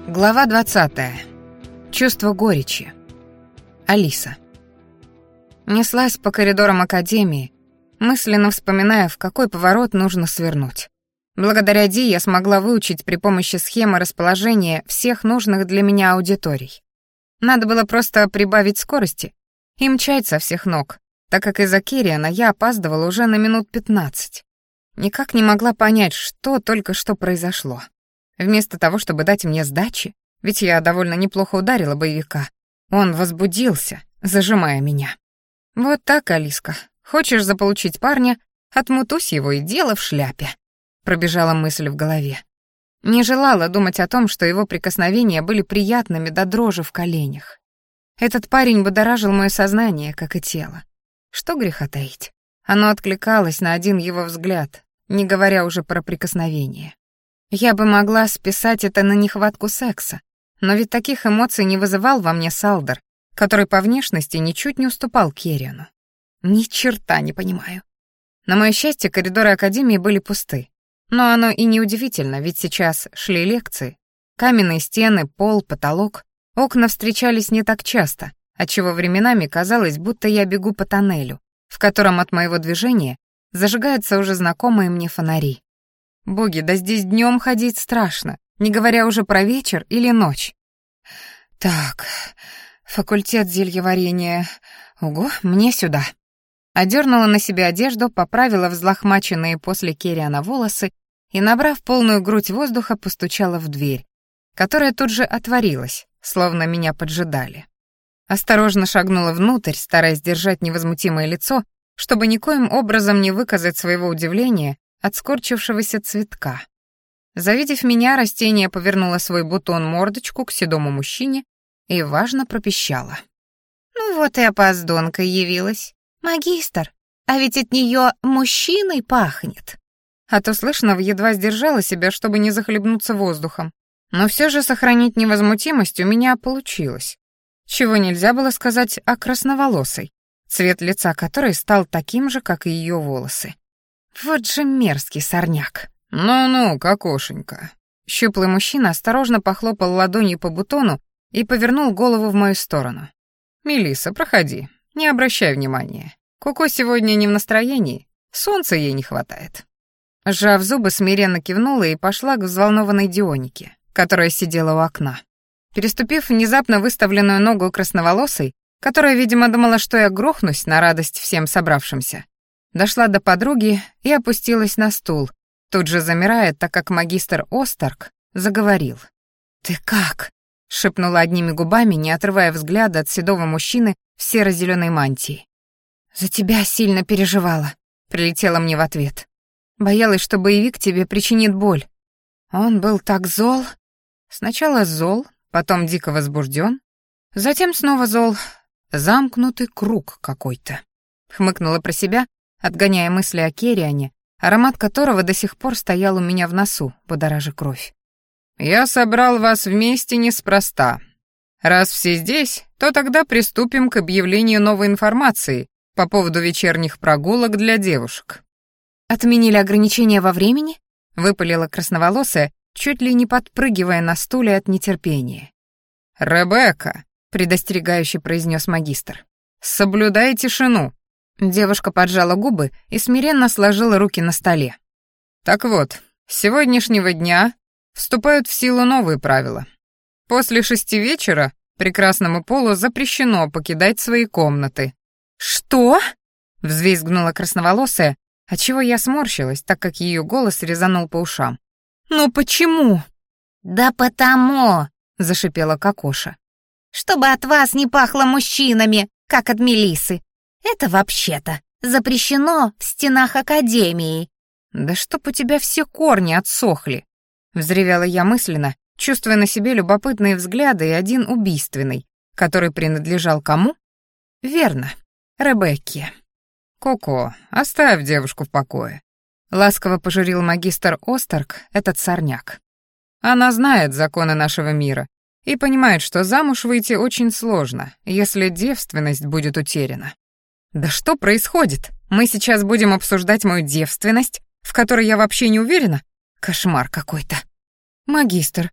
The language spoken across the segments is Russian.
Глава 20. Чувство горечи. Алиса. Неслась по коридорам академии, мысленно вспоминая, в какой поворот нужно свернуть. Благодаря Ди я смогла выучить при помощи схемы расположения всех нужных для меня аудиторий. Надо было просто прибавить скорости и мчать со всех ног, так как из-за Кириана я опаздывала уже на минут 15. Никак не могла понять, что только что произошло. Вместо того, чтобы дать мне сдачи, ведь я довольно неплохо ударила боевика, он возбудился, зажимая меня. Вот так, Алиска, хочешь заполучить парня, отмутусь его и дело в шляпе. Пробежала мысль в голове. Не желала думать о том, что его прикосновения были приятными до дрожи в коленях. Этот парень будоражил мое сознание, как и тело. Что греха таить? Оно откликалось на один его взгляд, не говоря уже про прикосновение. Я бы могла списать это на нехватку секса, но ведь таких эмоций не вызывал во мне Салдар, который по внешности ничуть не уступал Кириану. Ни черта не понимаю. На мое счастье, коридоры академии были пусты. Но оно и не удивительно, ведь сейчас шли лекции. Каменные стены, пол, потолок. Окна встречались не так часто, отчего временами казалось, будто я бегу по тоннелю, в котором от моего движения зажигаются уже знакомые мне фонари. Боги, да здесь днем ходить страшно, не говоря уже про вечер или ночь. Так, факультет зельеварения. Ого, мне сюда. Одернула на себя одежду, поправила взлохмаченные после Кириана волосы и, набрав полную грудь воздуха, постучала в дверь, которая тут же отворилась, словно меня поджидали. Осторожно шагнула внутрь, стараясь держать невозмутимое лицо, чтобы никоим образом не выказать своего удивления от скорчившегося цветка. Завидев меня, растение повернуло свой бутон-мордочку к седому мужчине и важно пропищало. «Ну вот и опоздонка явилась. Магистр, а ведь от нее мужчиной пахнет». От услышанного едва сдержала себя, чтобы не захлебнуться воздухом. Но все же сохранить невозмутимость у меня получилось. Чего нельзя было сказать о красноволосой, цвет лица которой стал таким же, как и ее волосы. Вот же мерзкий сорняк. «Ну-ну, кокошенька». Щуплый мужчина осторожно похлопал ладонью по бутону и повернул голову в мою сторону. «Мелисса, проходи, не обращай внимания. Коко сегодня не в настроении, солнца ей не хватает». Сжав зубы, смиренно кивнула и пошла к взволнованной Дионике, которая сидела у окна. Переступив внезапно выставленную ногу красноволосой, которая, видимо, думала, что я грохнусь на радость всем собравшимся, дошла до подруги и опустилась на стул, тут же замирая, так как магистр Остарк заговорил. «Ты как?» — шепнула одними губами, не отрывая взгляда от седого мужчины в серо-зеленой мантии. «За тебя сильно переживала», — прилетела мне в ответ. «Боялась, что боевик тебе причинит боль». Он был так зол. Сначала зол, потом дико возбужден, затем снова зол. Замкнутый круг какой-то. Хмыкнула про себя, отгоняя мысли о Кириане, аромат которого до сих пор стоял у меня в носу, будоража кровь. «Я собрал вас вместе неспроста. Раз все здесь, то тогда приступим к объявлению новой информации по поводу вечерних прогулок для девушек». «Отменили ограничения во времени?» — выпалила красноволосая, чуть ли не подпрыгивая на стуле от нетерпения. «Ребекка», — предостерегающе произнес магистр, — «соблюдай тишину». Девушка поджала губы и смиренно сложила руки на столе. «Так вот, с сегодняшнего дня вступают в силу новые правила. После 6 вечера прекрасному полу запрещено покидать свои комнаты». «Что?» — взвизгнула красноволосая, отчего я сморщилась, так как ее голос резанул по ушам. «Ну почему?» «Да потому», — зашипела Кокоша, «чтобы от вас не пахло мужчинами, как от Мелисы. Это вообще-то запрещено в стенах академии». «Да чтоб у тебя все корни отсохли», — взревела я мысленно, чувствуя на себе любопытные взгляды и один убийственный, который принадлежал кому? Верно, Ребекке. «Коко, оставь девушку в покое», — ласково пожурил магистр Остарк, этот сорняк. «Она знает законы нашего мира и понимает, что замуж выйти очень сложно, если девственность будет утеряна». «Да что происходит? Мы сейчас будем обсуждать мою девственность, в которой я вообще не уверена? Кошмар какой-то». «Магистр,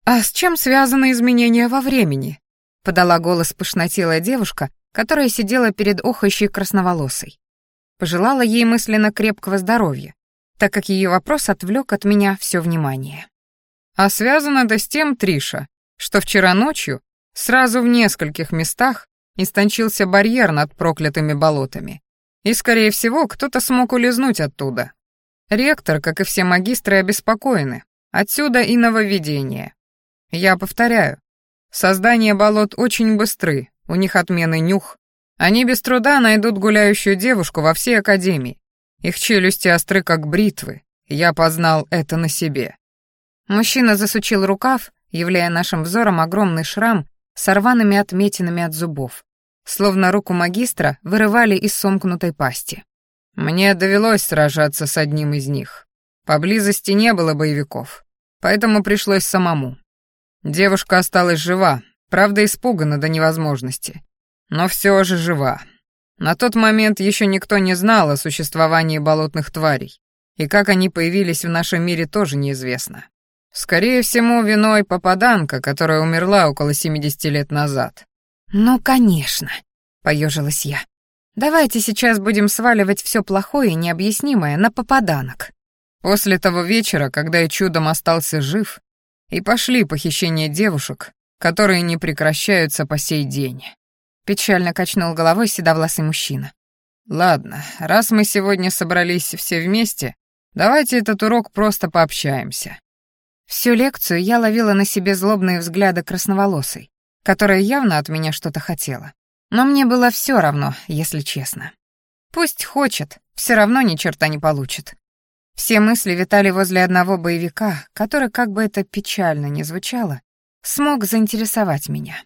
«А с чем связаны изменения во времени?» — подала голос пышнотелая девушка, которая сидела перед охающей красноволосой. Пожелала ей мысленно крепкого здоровья, так как ее вопрос отвлек от меня все внимание. «А связано это с тем, Триша, что вчера ночью сразу в нескольких местах истончился барьер над проклятыми болотами, и, скорее всего, кто-то смог улизнуть оттуда. Ректор, как и все магистры, обеспокоены. Отсюда и нововведение. Я повторяю, создания болот очень быстры, у них отменный нюх. Они без труда найдут гуляющую девушку во всей академии. Их челюсти остры, как бритвы. Я познал это на себе». Мужчина засучил рукав, являя нашим взором огромный шрам с рваными отметинами от зубов, словно руку магистра вырывали из сомкнутой пасти. «Мне довелось сражаться с одним из них. Поблизости не было боевиков, поэтому пришлось самому. Девушка осталась жива, правда испугана до невозможности, но все же жива. На тот момент еще никто не знал о существовании болотных тварей, и как они появились в нашем мире, тоже неизвестно. Скорее всего, виной попаданка, которая умерла около 70 лет назад». «Ну, конечно», — поежилась я. «Давайте сейчас будем сваливать все плохое и необъяснимое на попаданок». После того вечера, когда я чудом остался жив, и пошли похищения девушек, которые не прекращаются по сей день. Печально качнул головой седовласый мужчина. Ладно, раз мы сегодня собрались все вместе, давайте этот урок просто пообщаемся. Всю лекцию я ловила на себе злобные взгляды красноволосой, которая явно от меня что-то хотела. Но мне было все равно, если честно. Пусть хочет, все равно ни черта не получит. Все мысли витали возле одного боевика, который, как бы это печально ни звучало, смог заинтересовать меня.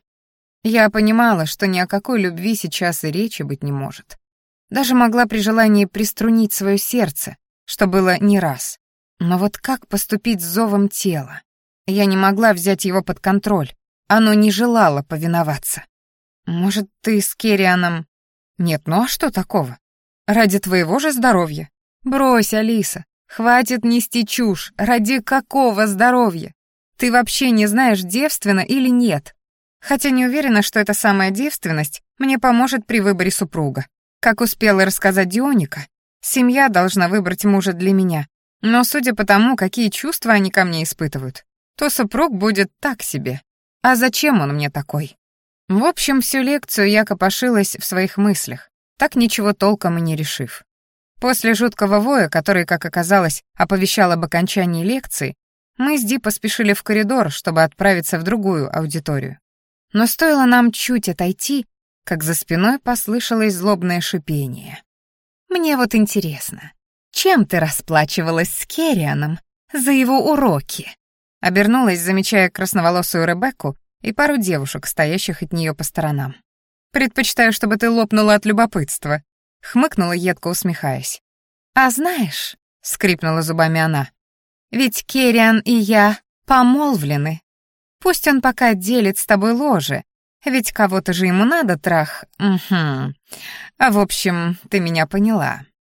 Я понимала, что ни о какой любви сейчас и речи быть не может. Даже могла при желании приструнить свое сердце, что было не раз. Но вот как поступить с зовом тела? Я не могла взять его под контроль. Оно не желало повиноваться. Может, ты с Керрианом... Нет, ну а что такого? Ради твоего же здоровья. Брось, Алиса, хватит нести чушь. Ради какого здоровья? Ты вообще не знаешь, девственна или нет. Хотя не уверена, что эта самая девственность мне поможет при выборе супруга. Как успела рассказать Дионика, семья должна выбрать мужа для меня. Но судя по тому, какие чувства они ко мне испытывают, то супруг будет так себе. А зачем он мне такой? В общем, всю лекцию я копошилась в своих мыслях, так ничего толком и не решив. После жуткого воя, который, как оказалось, оповещал об окончании лекции, мы с Ди поспешили в коридор, чтобы отправиться в другую аудиторию. Но стоило нам чуть отойти, как за спиной послышалось злобное шипение. «Мне вот интересно, чем ты расплачивалась с Керрианом за его уроки?» Обернулась, замечая красноволосую Ребекку и пару девушек, стоящих от нее по сторонам. «Предпочитаю, чтобы ты лопнула от любопытства», — хмыкнула, едко усмехаясь. «А знаешь», — скрипнула зубами она, «ведь Керриан и я помолвлены. Пусть он пока делит с тобой ложе, ведь кого-то же ему надо, трах. Угу. А в общем, ты меня поняла.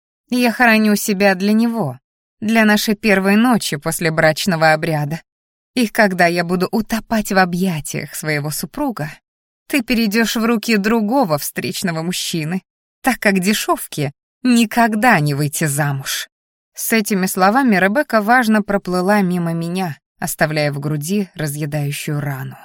Я хороню себя для него, для нашей первой ночи после брачного обряда. И когда я буду утопать в объятиях своего супруга, ты перейдешь в руки другого встречного мужчины, так как дешевке никогда не выйти замуж». С этими словами Ребекка важно проплыла мимо меня, оставляя в груди разъедающую рану.